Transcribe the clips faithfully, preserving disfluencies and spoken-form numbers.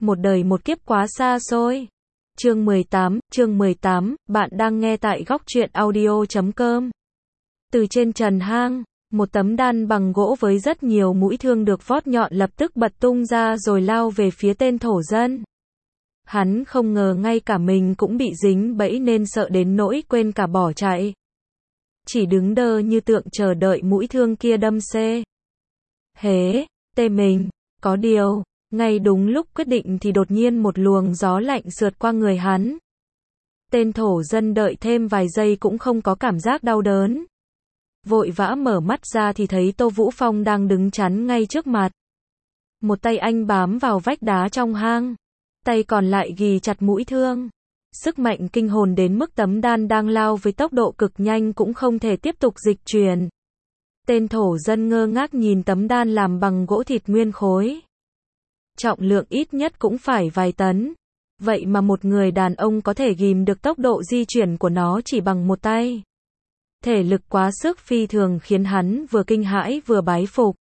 một đời một kiếp quá xa xôi. Chương mười tám, chương mười tám, bạn đang nghe tại góc truyện audio chấm com. Từ trên trần hang, một tấm đan bằng gỗ với rất nhiều mũi thương được vót nhọn lập tức bật tung ra rồi lao về phía tên thổ dân. Hắn không ngờ ngay cả mình cũng bị dính bẫy nên sợ đến nỗi quên cả bỏ chạy. Chỉ đứng đơ như tượng chờ đợi mũi thương kia đâm xê. Hế, tê mình, có điều, ngay đúng lúc quyết định thì đột nhiên một luồng gió lạnh sượt qua người hắn. Tên thổ dân đợi thêm vài giây cũng không có cảm giác đau đớn. Vội vã mở mắt ra thì thấy Tô Vũ Phong đang đứng chắn ngay trước mặt. Một tay anh bám vào vách đá trong hang, tay còn lại ghì chặt mũi thương. Sức mạnh kinh hồn đến mức tấm đan đang lao với tốc độ cực nhanh cũng không thể tiếp tục dịch chuyển. Tên thổ dân ngơ ngác nhìn tấm đan làm bằng gỗ thịt nguyên khối. Trọng lượng ít nhất cũng phải vài tấn. Vậy mà một người đàn ông có thể ghìm được tốc độ di chuyển của nó chỉ bằng một tay. Thể lực quá sức phi thường khiến hắn vừa kinh hãi vừa bái phục.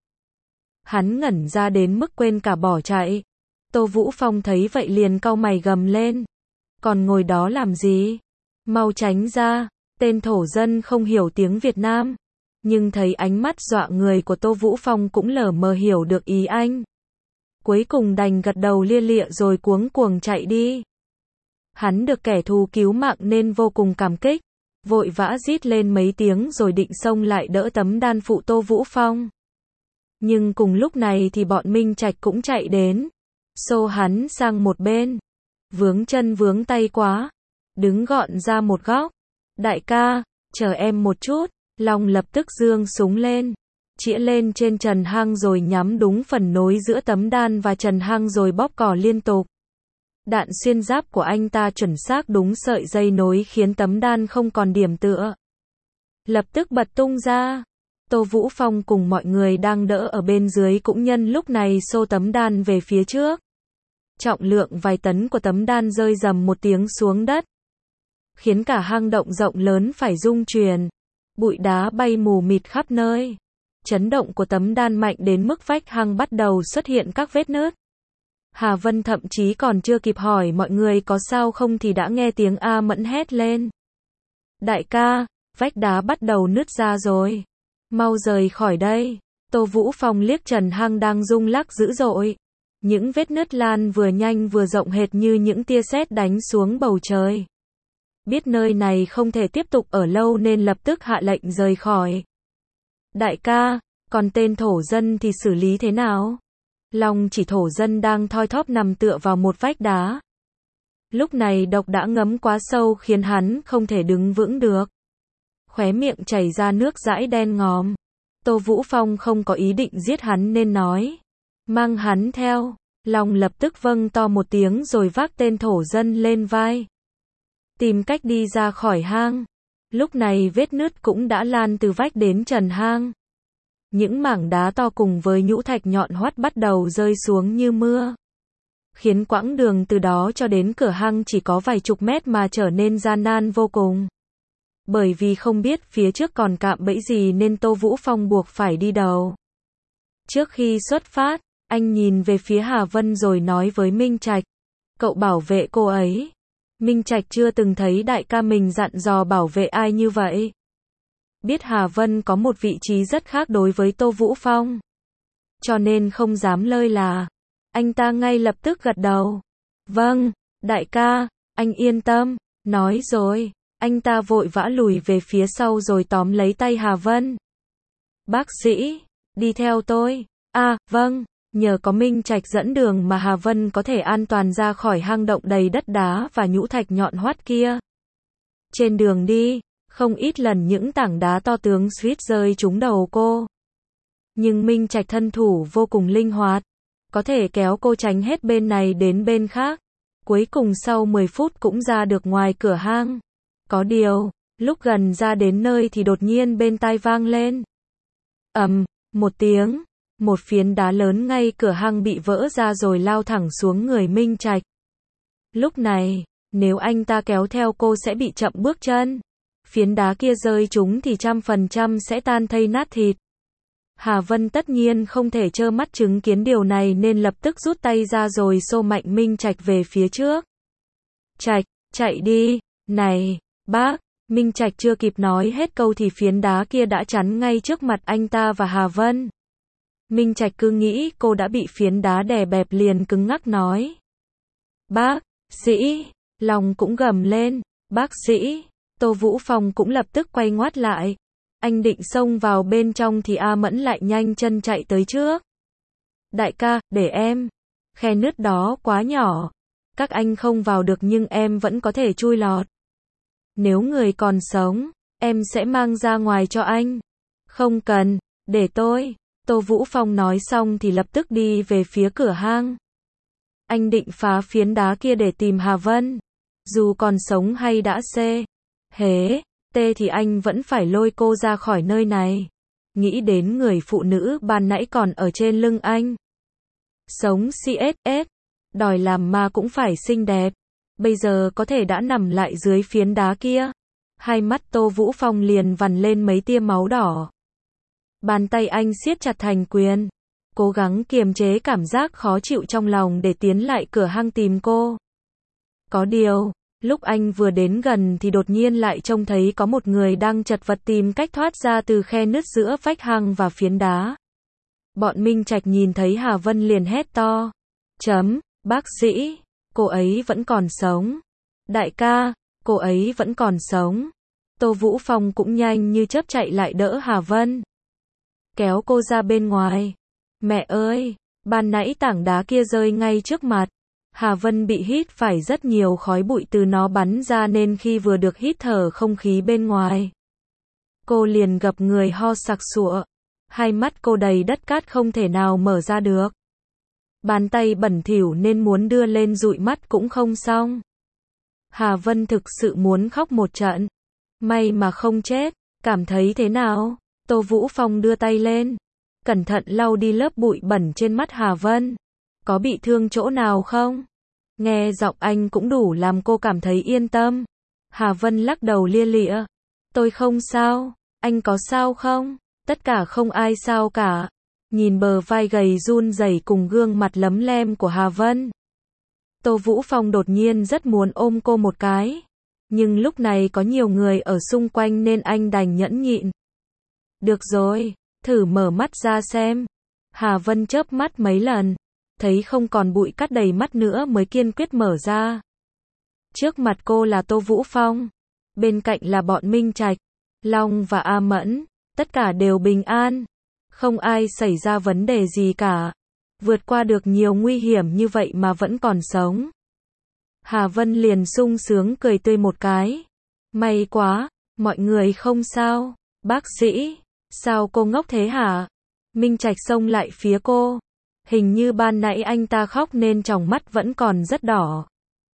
Hắn ngẩn ra đến mức quên cả bỏ chạy. Tô Vũ Phong thấy vậy liền cau mày gầm lên. Còn ngồi đó làm gì? Mau tránh ra. Tên thổ dân không hiểu tiếng Việt Nam. Nhưng thấy ánh mắt dọa người của Tô Vũ Phong cũng lờ mờ hiểu được ý anh. Cuối cùng đành gật đầu lia lịa rồi cuống cuồng chạy đi. Hắn được kẻ thù cứu mạng nên vô cùng cảm kích. Vội vã rít lên mấy tiếng rồi định xông lại đỡ tấm đan phụ Tô Vũ Phong. Nhưng cùng lúc này thì bọn Minh Trạch cũng chạy đến. Xô hắn sang một bên. Vướng chân vướng tay quá. Đứng gọn ra một góc. Đại ca, chờ em một chút. Long lập tức giương súng lên. Chĩa lên trên trần hang rồi nhắm đúng phần nối giữa tấm đan và trần hang rồi bóp cò liên tục. Đạn xuyên giáp của anh ta chuẩn xác đúng sợi dây nối khiến tấm đan không còn điểm tựa. Lập tức bật tung ra. Tô Vũ Phong cùng mọi người đang đỡ ở bên dưới cũng nhân lúc này xô tấm đan về phía trước. Trọng lượng vài tấn của tấm đan rơi rầm một tiếng xuống đất. Khiến cả hang động rộng lớn phải rung chuyển. Bụi đá bay mù mịt khắp nơi. Chấn động của tấm đan mạnh đến mức vách hang bắt đầu xuất hiện các vết nứt. Hà Vân thậm chí còn chưa kịp hỏi mọi người có sao không thì đã nghe tiếng A Mẫn hét lên. Đại ca, vách đá bắt đầu nứt ra rồi. Mau rời khỏi đây. Tô Vũ Phong liếc trần hang đang rung lắc dữ dội. Những vết nứt lan vừa nhanh vừa rộng hệt như những tia sét đánh xuống bầu trời. Biết nơi này không thể tiếp tục ở lâu nên lập tức hạ lệnh rời khỏi. Đại ca, còn tên thổ dân thì xử lý thế nào? Long chỉ thổ dân đang thoi thóp nằm tựa vào một vách đá. Lúc này độc đã ngấm quá sâu khiến hắn không thể đứng vững được. Khóe miệng chảy ra nước dãi đen ngòm. Tô Vũ Phong không có ý định giết hắn nên nói. Mang hắn theo. Long lập tức vâng to một tiếng rồi vác tên thổ dân lên vai. Tìm cách đi ra khỏi hang. Lúc này vết nứt cũng đã lan từ vách đến trần hang. Những mảng đá to cùng với nhũ thạch nhọn hoắt bắt đầu rơi xuống như mưa. Khiến quãng đường từ đó cho đến cửa hang chỉ có vài chục mét mà trở nên gian nan vô cùng. Bởi vì không biết phía trước còn cạm bẫy gì nên Tô Vũ Phong buộc phải đi đầu. Trước khi xuất phát, anh nhìn về phía Hà Vân rồi nói với Minh Trạch. Cậu bảo vệ cô ấy. Minh Trạch chưa từng thấy đại ca mình dặn dò bảo vệ ai như vậy. Biết Hà Vân có một vị trí rất khác đối với Tô Vũ Phong. Cho nên không dám lơi là. Anh ta ngay lập tức gật đầu. Vâng, đại ca, anh yên tâm. Nói rồi, anh ta vội vã lùi về phía sau rồi tóm lấy tay Hà Vân. Bác sĩ, đi theo tôi. À, vâng. Nhờ có Minh Trạch dẫn đường mà Hà Vân có thể an toàn ra khỏi hang động đầy đất đá và nhũ thạch nhọn hoắt kia. Trên đường đi, không ít lần những tảng đá to tướng suýt rơi trúng đầu cô. Nhưng Minh Trạch thân thủ vô cùng linh hoạt, có thể kéo cô tránh hết bên này đến bên khác. Cuối cùng sau mười phút cũng ra được ngoài cửa hang. Có điều, lúc gần ra đến nơi thì đột nhiên bên tai vang lên. Ầm, một tiếng. Một phiến đá lớn ngay cửa hang bị vỡ ra rồi lao thẳng xuống người Minh Trạch. Lúc này, nếu anh ta kéo theo cô sẽ bị chậm bước chân. Phiến đá kia rơi trúng thì trăm phần trăm sẽ tan thây nát thịt. Hà Vân tất nhiên không thể trơ mắt chứng kiến điều này nên lập tức rút tay ra rồi xô mạnh Minh Trạch về phía trước. Trạch, chạy đi, này, bác, Minh Trạch chưa kịp nói hết câu thì phiến đá kia đã chắn ngay trước mặt anh ta và Hà Vân. Minh Trạch cứ nghĩ cô đã bị phiến đá đè bẹp liền cứng ngắc nói. Bác sĩ, lòng cũng gầm lên, bác sĩ, Tô Vũ Phong cũng lập tức quay ngoắt lại. Anh định xông vào bên trong thì A Mẫn lại nhanh chân chạy tới trước. Đại ca, để em. Khe nứt đó quá nhỏ. Các anh không vào được nhưng em vẫn có thể chui lọt. Nếu người còn sống, em sẽ mang ra ngoài cho anh. Không cần, để tôi. Tô Vũ Phong nói xong thì lập tức đi về phía cửa hang. Anh định phá phiến đá kia để tìm Hà Vân. Dù còn sống hay đã xê, hế, tê thì anh vẫn phải lôi cô ra khỏi nơi này. Nghĩ đến người phụ nữ ban nãy còn ở trên lưng anh. Sống xê ét ét, đòi làm ma cũng phải xinh đẹp. Bây giờ có thể đã nằm lại dưới phiến đá kia. Hai mắt Tô Vũ Phong liền vằn lên mấy tia máu đỏ. Bàn tay anh siết chặt thành quyền. Cố gắng kiềm chế cảm giác khó chịu trong lòng để tiến lại cửa hang tìm cô. Có điều, lúc anh vừa đến gần thì đột nhiên lại trông thấy có một người đang chật vật tìm cách thoát ra từ khe nứt giữa vách hang và phiến đá. Bọn Minh Trạch nhìn thấy Hà Vân liền hét to. Chấm, bác sĩ, cô ấy vẫn còn sống. Đại ca, cô ấy vẫn còn sống. Tô Vũ Phong cũng nhanh như chớp chạy lại đỡ Hà Vân. Kéo cô ra bên ngoài. Mẹ ơi, ban nãy tảng đá kia rơi ngay trước mặt. Hà Vân bị hít phải rất nhiều khói bụi từ nó bắn ra nên khi vừa được hít thở không khí bên ngoài, cô liền gập người ho sặc sụa. Hai mắt cô đầy đất cát không thể nào mở ra được. Bàn tay bẩn thỉu nên muốn đưa lên dụi mắt cũng không xong. Hà Vân thực sự muốn khóc một trận. May mà không chết, cảm thấy thế nào? Tô Vũ Phong đưa tay lên, cẩn thận lau đi lớp bụi bẩn trên mắt Hà Vân. Có bị thương chỗ nào không? Nghe giọng anh cũng đủ làm cô cảm thấy yên tâm. Hà Vân lắc đầu lia lịa. Tôi không sao, anh có sao không? Tất cả không ai sao cả. Nhìn bờ vai gầy run rẩy cùng gương mặt lấm lem của Hà Vân, Tô Vũ Phong đột nhiên rất muốn ôm cô một cái. Nhưng lúc này có nhiều người ở xung quanh nên anh đành nhẫn nhịn. Được rồi, thử mở mắt ra xem. Hà Vân chớp mắt mấy lần, thấy không còn bụi cát đầy mắt nữa mới kiên quyết mở ra. Trước mặt cô là Tô Vũ Phong, bên cạnh là bọn Minh Trạch, Long và A Mẫn, tất cả đều bình an, không ai xảy ra vấn đề gì cả, vượt qua được nhiều nguy hiểm như vậy mà vẫn còn sống. Hà Vân liền sung sướng cười tươi một cái. May quá, mọi người không sao. Bác sĩ, sao cô ngốc thế hả? Minh Trạch xông lại phía cô. Hình như ban nãy anh ta khóc nên tròng mắt vẫn còn rất đỏ.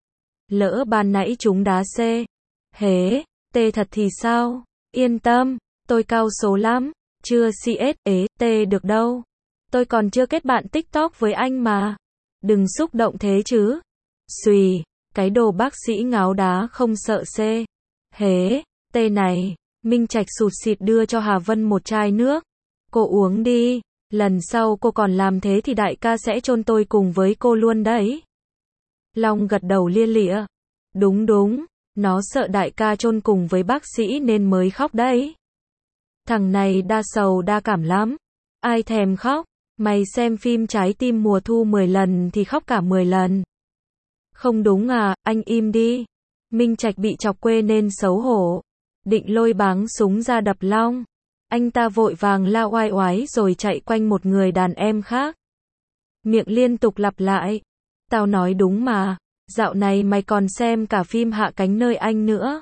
Lỡ ban nãy chúng đá xê, hế, tê thật thì sao? Yên tâm, tôi cao số lắm, chưa xê ét ế, tê được đâu. Tôi còn chưa kết bạn TikTok với anh mà. Đừng xúc động thế chứ. Xùy, cái đồ bác sĩ ngáo đá không sợ xê, hế, tê này. Minh Trạch sụt sịt đưa cho Hà Vân một chai nước. Cô uống đi, lần sau cô còn làm thế thì đại ca sẽ chôn tôi cùng với cô luôn đấy. Long gật đầu lia lịa. Đúng đúng, nó sợ đại ca chôn cùng với bác sĩ nên mới khóc đấy. Thằng này đa sầu đa cảm lắm. Ai thèm khóc, mày xem phim Trái tim mùa thu mười lần thì khóc cả mười lần. Không đúng à, anh im đi. Minh Trạch bị chọc quê nên xấu hổ. Định lôi báng súng ra đập Long. Anh ta vội vàng la oai oái rồi chạy quanh một người đàn em khác. Miệng liên tục lặp lại. Tao nói đúng mà, dạo này mày còn xem cả phim Hạ cánh nơi anh nữa.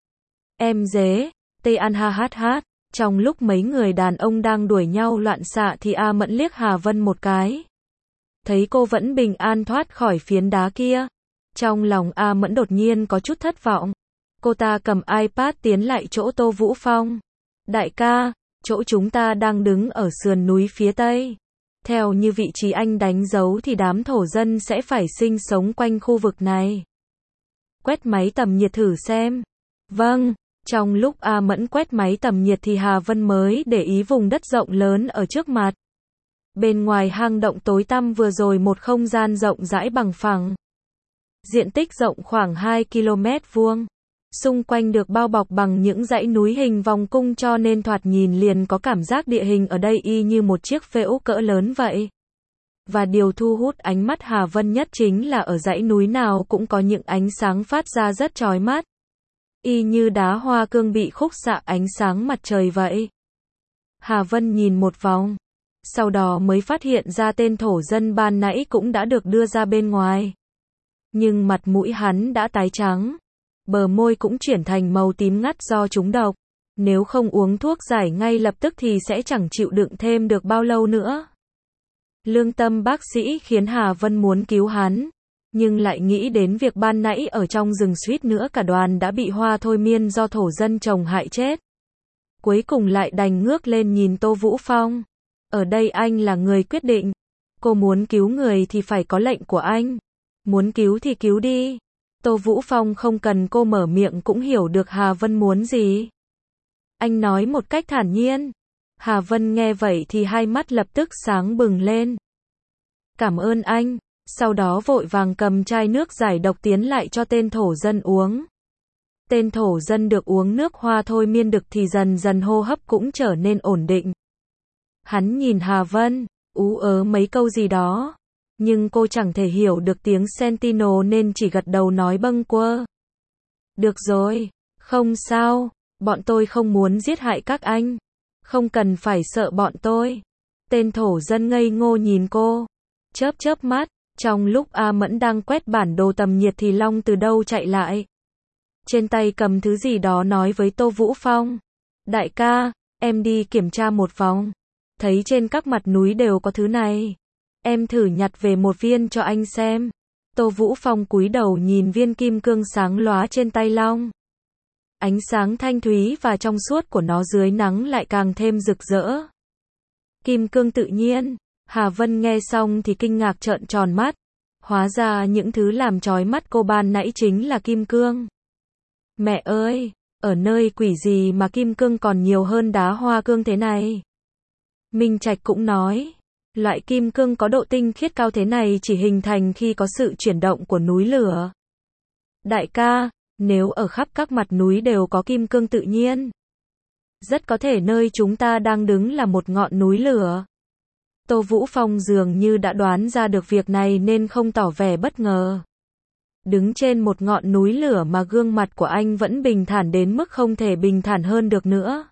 Em dế, tê ăn ha hát hát. Trong lúc mấy người đàn ông đang đuổi nhau loạn xạ thì A Mẫn liếc Hà Vân một cái. Thấy cô vẫn bình an thoát khỏi phiến đá kia. Trong lòng A Mẫn đột nhiên có chút thất vọng. Cô ta cầm iPad tiến lại chỗ Tô Vũ Phong. Đại ca, chỗ chúng ta đang đứng ở sườn núi phía tây. Theo như vị trí anh đánh dấu thì đám thổ dân sẽ phải sinh sống quanh khu vực này. Quét máy tầm nhiệt thử xem. Vâng, Trong lúc A Mẫn quét máy tầm nhiệt thì Hà Vân mới để ý vùng đất rộng lớn ở trước mặt. Bên ngoài hang động tối tăm vừa rồi một không gian rộng rãi bằng phẳng. Diện tích rộng khoảng hai ki lô mét vuông. Xung quanh được bao bọc bằng những dãy núi hình vòng cung cho nên thoạt nhìn liền có cảm giác địa hình ở đây y như một chiếc phễu cỡ lớn vậy. Và điều thu hút ánh mắt Hà Vân nhất chính là ở dãy núi nào cũng có những ánh sáng phát ra rất chói mắt. Y như đá hoa cương bị khúc xạ ánh sáng mặt trời vậy. Hà Vân nhìn một vòng. Sau đó mới phát hiện ra tên thổ dân ban nãy cũng đã được đưa ra bên ngoài. Nhưng mặt mũi hắn đã tái trắng. Bờ môi cũng chuyển thành màu tím ngắt do trúng độc. Nếu không uống thuốc giải ngay lập tức thì sẽ chẳng chịu đựng thêm được bao lâu nữa. Lương tâm bác sĩ khiến Hà Vân muốn cứu hắn. Nhưng lại nghĩ đến việc ban nãy ở trong rừng suýt nữa cả đoàn đã bị hoa thôi miên do thổ dân chồng hại chết. Cuối cùng lại đành ngước lên nhìn Tô Vũ Phong. Ở đây anh là người quyết định. Cô muốn cứu người thì phải có lệnh của anh. Muốn cứu thì cứu đi. Tô Vũ Phong không cần cô mở miệng cũng hiểu được Hà Vân muốn gì. Anh nói một cách thản nhiên. Hà Vân nghe vậy thì hai mắt lập tức sáng bừng lên. Cảm ơn anh. Sau đó vội vàng cầm chai nước giải độc tiến lại cho tên thổ dân uống. Tên thổ dân được uống nước hoa thôi miên đực thì dần dần hô hấp cũng trở nên ổn định. Hắn nhìn Hà Vân, ú ớ mấy câu gì đó. Nhưng cô chẳng thể hiểu được tiếng Sentinel nên chỉ gật đầu nói bâng quơ. Được rồi, không sao, bọn tôi không muốn giết hại các anh. Không cần phải sợ bọn tôi. Tên thổ dân ngây ngô nhìn cô. Chớp chớp mắt, trong lúc A Mẫn đang quét bản đồ tầm nhiệt thì Long từ đâu chạy lại. Trên tay cầm thứ gì đó nói với Tô Vũ Phong. Đại ca, em đi kiểm tra một vòng. Thấy trên các mặt núi đều có thứ này. Em thử nhặt về một viên cho anh xem. Tô Vũ Phong cúi đầu nhìn viên kim cương sáng lóa trên tay Long. Ánh sáng thanh thúy và trong suốt của nó dưới nắng lại càng thêm rực rỡ. Kim cương tự nhiên. Hà Vân nghe xong thì kinh ngạc trợn tròn mắt. Hóa ra những thứ làm chói mắt cô ban nãy chính là kim cương. Mẹ ơi, ở nơi quỷ gì mà kim cương còn nhiều hơn đá hoa cương thế này? Minh Trạch cũng nói, loại kim cương có độ tinh khiết cao thế này chỉ hình thành khi có sự chuyển động của núi lửa. Đại ca, nếu ở khắp các mặt núi đều có kim cương tự nhiên, rất có thể nơi chúng ta đang đứng là một ngọn núi lửa. Tô Vũ Phong dường như đã đoán ra được việc này nên không tỏ vẻ bất ngờ. Đứng trên một ngọn núi lửa mà gương mặt của anh vẫn bình thản đến mức không thể bình thản hơn được nữa.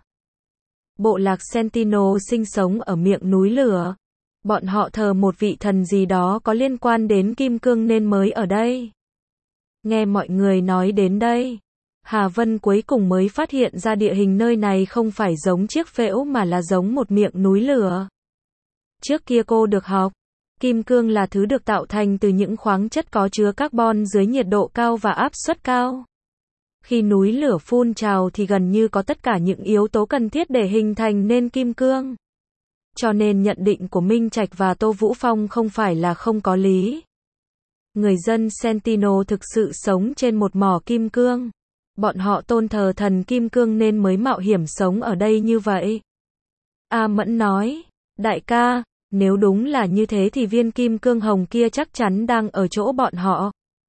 Bộ lạc Sentinel sinh sống ở miệng núi lửa. Bọn họ thờ một vị thần gì đó có liên quan đến kim cương nên mới ở đây. Nghe mọi người nói đến đây, Hà Vân cuối cùng mới phát hiện ra địa hình nơi này không phải giống chiếc phễu mà là giống một miệng núi lửa. Trước kia cô được học, kim cương là thứ được tạo thành từ những khoáng chất có chứa carbon dưới nhiệt độ cao và áp suất cao. Khi núi lửa phun trào thì gần như có tất cả những yếu tố cần thiết để hình thành nên kim cương. Cho nên nhận định của Minh Trạch và Tô Vũ Phong không phải là không có lý. Người dân Sentinel thực sự sống trên một mỏ kim cương. Bọn họ tôn thờ thần kim cương nên mới mạo hiểm sống ở đây như vậy. A Mẫn nói, đại ca, nếu đúng là như thế thì viên kim cương hồng kia chắc chắn đang ở chỗ bọn họ.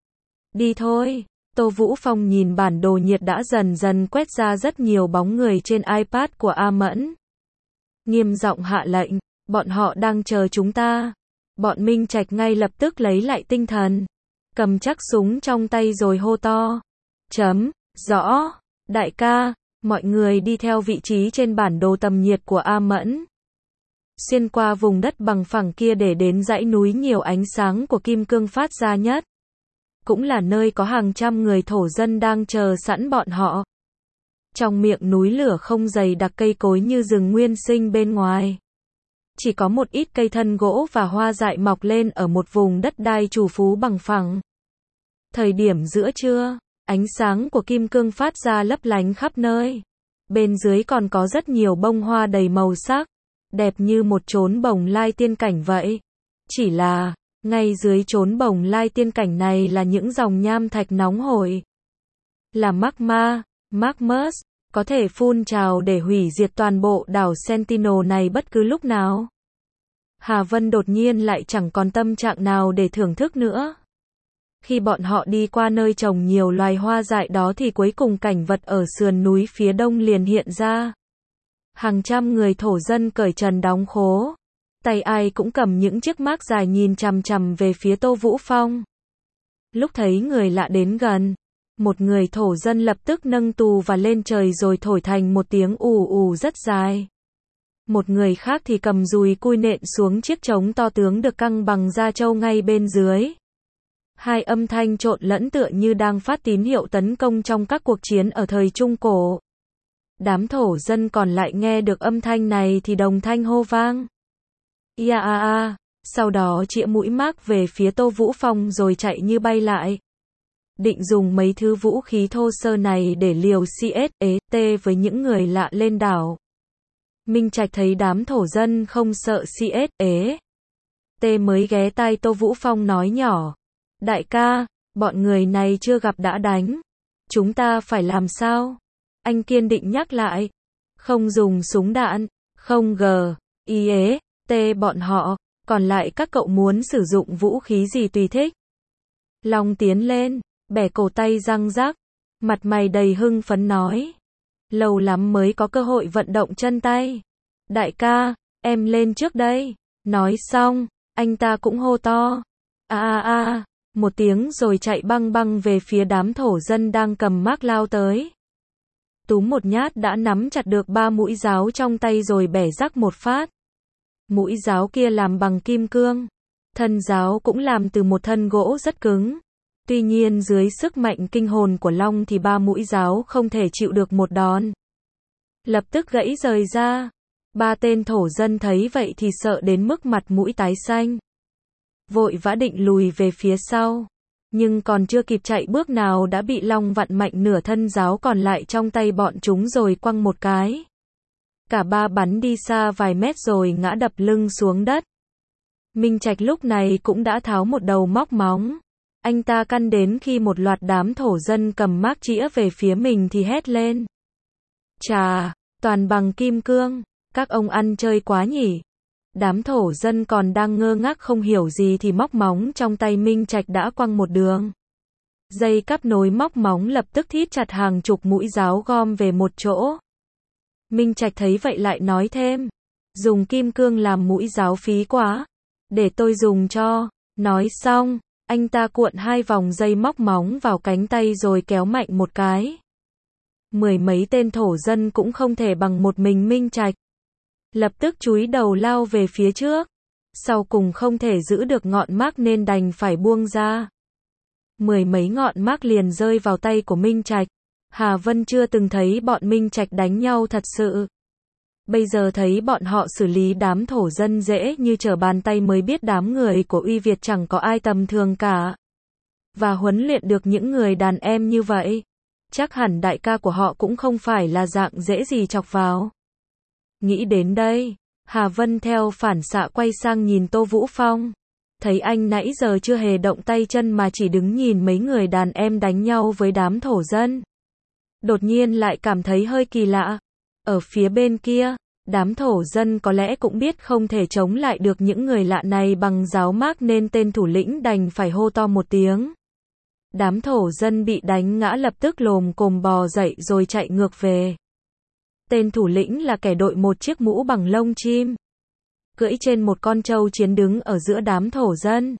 Đi thôi. Tô Vũ Phong nhìn bản đồ nhiệt đã dần dần quét ra rất nhiều bóng người trên iPad của A Mẫn. Nghiêm giọng hạ lệnh, bọn họ đang chờ chúng ta. Bọn Minh Trạch ngay lập tức lấy lại tinh thần. Cầm chắc súng trong tay rồi hô to. Chấm, rõ, đại ca, mọi người đi theo vị trí trên bản đồ tầm nhiệt của A Mẫn. Xuyên qua vùng đất bằng phẳng kia để đến dãy núi nhiều ánh sáng của kim cương phát ra nhất. Cũng là nơi có hàng trăm người thổ dân đang chờ sẵn bọn họ. Trong miệng núi lửa không dày đặc cây cối như rừng nguyên sinh bên ngoài. Chỉ có một ít cây thân gỗ và hoa dại mọc lên ở một vùng đất đai trù phú bằng phẳng. Thời điểm giữa trưa, ánh sáng của kim cương phát ra lấp lánh khắp nơi. Bên dưới còn có rất nhiều bông hoa đầy màu sắc, đẹp như một chốn bồng lai tiên cảnh vậy. Chỉ là, ngay dưới chốn bồng lai tiên cảnh này là những dòng nham thạch nóng hổi. Là magma, magmus, có thể phun trào để hủy diệt toàn bộ đảo Sentinel này bất cứ lúc nào. Hà Vân đột nhiên lại chẳng còn tâm trạng nào để thưởng thức nữa. Khi bọn họ đi qua nơi trồng nhiều loài hoa dại đó thì cuối cùng cảnh vật ở sườn núi phía đông liền hiện ra. Hàng trăm người thổ dân cởi trần đóng khố. Tay ai cũng cầm những chiếc mác dài nhìn chằm chằm về phía Tô Vũ Phong. Lúc thấy người lạ đến gần, một người thổ dân lập tức nâng tù và lên trời rồi thổi thành một tiếng ù ù rất dài. Một người khác thì cầm dùi cui nện xuống chiếc trống to tướng được căng bằng da trâu ngay bên dưới. Hai âm thanh trộn lẫn tựa như đang phát tín hiệu tấn công trong các cuộc chiến ở thời Trung Cổ. Đám thổ dân còn lại nghe được âm thanh này thì đồng thanh hô vang. Ia a a, sau đó chĩa mũi mác về phía Tô Vũ Phong rồi chạy như bay lại. Định dùng mấy thứ vũ khí thô sơ này để liều xê ét e tê với những người lạ lên đảo. Minh Trạch thấy đám thổ dân không sợ xê ét e tê mới ghé tai Tô Vũ Phong nói nhỏ. Đại ca, bọn người này chưa gặp đã đánh. Chúng ta phải làm sao? Anh kiên định nhắc lại. Không dùng súng đạn, không gờ, i ế, tê bọn họ, còn lại các cậu muốn sử dụng vũ khí gì tùy thích. Long tiến lên, bẻ cổ tay răng rắc, mặt mày đầy hưng phấn nói. Lâu lắm mới có cơ hội vận động chân tay. Đại ca, em lên trước đây. Nói xong, anh ta cũng hô to. A a a, một tiếng rồi chạy băng băng về phía đám thổ dân đang cầm mác lao tới. Túm một nhát đã nắm chặt được ba mũi giáo trong tay rồi bẻ rắc một phát. Mũi giáo kia làm bằng kim cương. Thân giáo cũng làm từ một thân gỗ rất cứng. Tuy nhiên dưới sức mạnh kinh hồn của Long thì ba mũi giáo không thể chịu được một đòn. Lập tức gãy rời ra. Ba tên thổ dân thấy vậy thì sợ đến mức mặt mũi tái xanh. Vội vã định lùi về phía sau. Nhưng còn chưa kịp chạy bước nào đã bị Long vặn mạnh nửa thân giáo còn lại trong tay bọn chúng rồi quăng một cái. Cả ba bắn đi xa vài mét rồi ngã đập lưng xuống đất. Minh Trạch lúc này cũng đã tháo một đầu móc móng. Anh ta căn đến khi một loạt đám thổ dân cầm mác chĩa về phía mình thì hét lên. Chà, toàn bằng kim cương, các ông ăn chơi quá nhỉ. Đám thổ dân còn đang ngơ ngác không hiểu gì thì móc móng trong tay Minh Trạch đã quăng một đường. Dây cáp nối móc móng lập tức thít chặt hàng chục mũi giáo gom về một chỗ. Minh Trạch thấy vậy lại nói thêm. Dùng kim cương làm mũi giáo phí quá. Để tôi dùng cho. Nói xong, anh ta cuộn hai vòng dây móc móng vào cánh tay rồi kéo mạnh một cái. Mười mấy tên thổ dân cũng không thể bằng một mình Minh Trạch. Lập tức chúi đầu lao về phía trước. Sau cùng không thể giữ được ngọn mác nên đành phải buông ra. Mười mấy ngọn mác liền rơi vào tay của Minh Trạch. Hà Vân chưa từng thấy bọn Minh Trạch đánh nhau thật sự. Bây giờ thấy bọn họ xử lý đám thổ dân dễ như trở bàn tay mới biết đám người của Uy Việt chẳng có ai tầm thường cả. Và huấn luyện được những người đàn em như vậy. Chắc hẳn đại ca của họ cũng không phải là dạng dễ gì chọc vào. Nghĩ đến đây, Hà Vân theo phản xạ quay sang nhìn Tô Vũ Phong. Thấy anh nãy giờ chưa hề động tay chân mà chỉ đứng nhìn mấy người đàn em đánh nhau với đám thổ dân. Đột nhiên lại cảm thấy hơi kỳ lạ. Ở phía bên kia, đám thổ dân có lẽ cũng biết không thể chống lại được những người lạ này bằng giáo mác nên tên thủ lĩnh đành phải hô to một tiếng. Đám thổ dân bị đánh ngã lập tức lồm cồm bò dậy rồi chạy ngược về. Tên thủ lĩnh là kẻ đội một chiếc mũ bằng lông chim. Cưỡi trên một con trâu chiến đứng ở giữa đám thổ dân.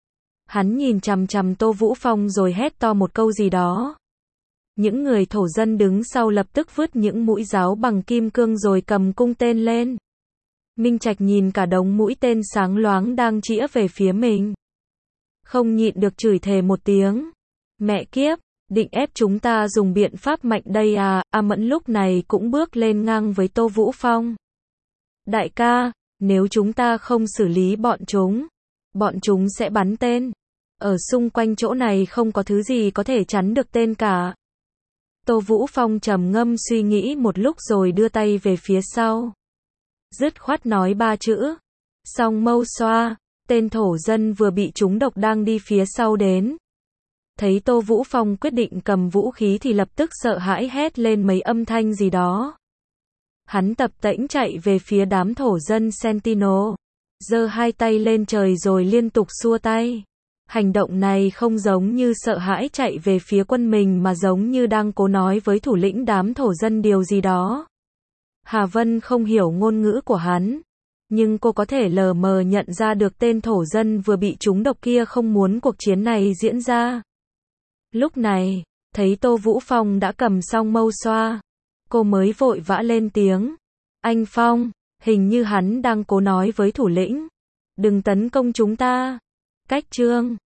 Hắn nhìn chằm chằm Tô Vũ Phong rồi hét to một câu gì đó. Những người thổ dân đứng sau lập tức vứt những mũi giáo bằng kim cương rồi cầm cung tên lên. Minh Trạch nhìn cả đống mũi tên sáng loáng đang chĩa về phía mình. Không nhịn được chửi thề một tiếng. Mẹ kiếp, định ép chúng ta dùng biện pháp mạnh đây à, A Mẫn lúc này cũng bước lên ngang với Tô Vũ Phong. Đại ca, nếu chúng ta không xử lý bọn chúng, bọn chúng sẽ bắn tên. Ở xung quanh chỗ này không có thứ gì có thể chắn được tên cả. Tô Vũ Phong trầm ngâm suy nghĩ một lúc rồi đưa tay về phía sau. Dứt khoát nói ba chữ. Song mâu xoa, tên thổ dân vừa bị trúng độc đang đi phía sau đến. Thấy Tô Vũ Phong quyết định cầm vũ khí thì lập tức sợ hãi hét lên mấy âm thanh gì đó. Hắn tập tễnh chạy về phía đám thổ dân Sentinel, giơ hai tay lên trời rồi liên tục xua tay. Hành động này không giống như sợ hãi chạy về phía quân mình mà giống như đang cố nói với thủ lĩnh đám thổ dân điều gì đó. Hà Vân không hiểu ngôn ngữ của hắn, nhưng cô có thể lờ mờ nhận ra được tên thổ dân vừa bị trúng độc kia không muốn cuộc chiến này diễn ra. Lúc này, thấy Tô Vũ Phong đã cầm xong mâu xoa, cô mới vội vã lên tiếng. Anh Phong, hình như hắn đang cố nói với thủ lĩnh. Đừng tấn công chúng ta. Cách chương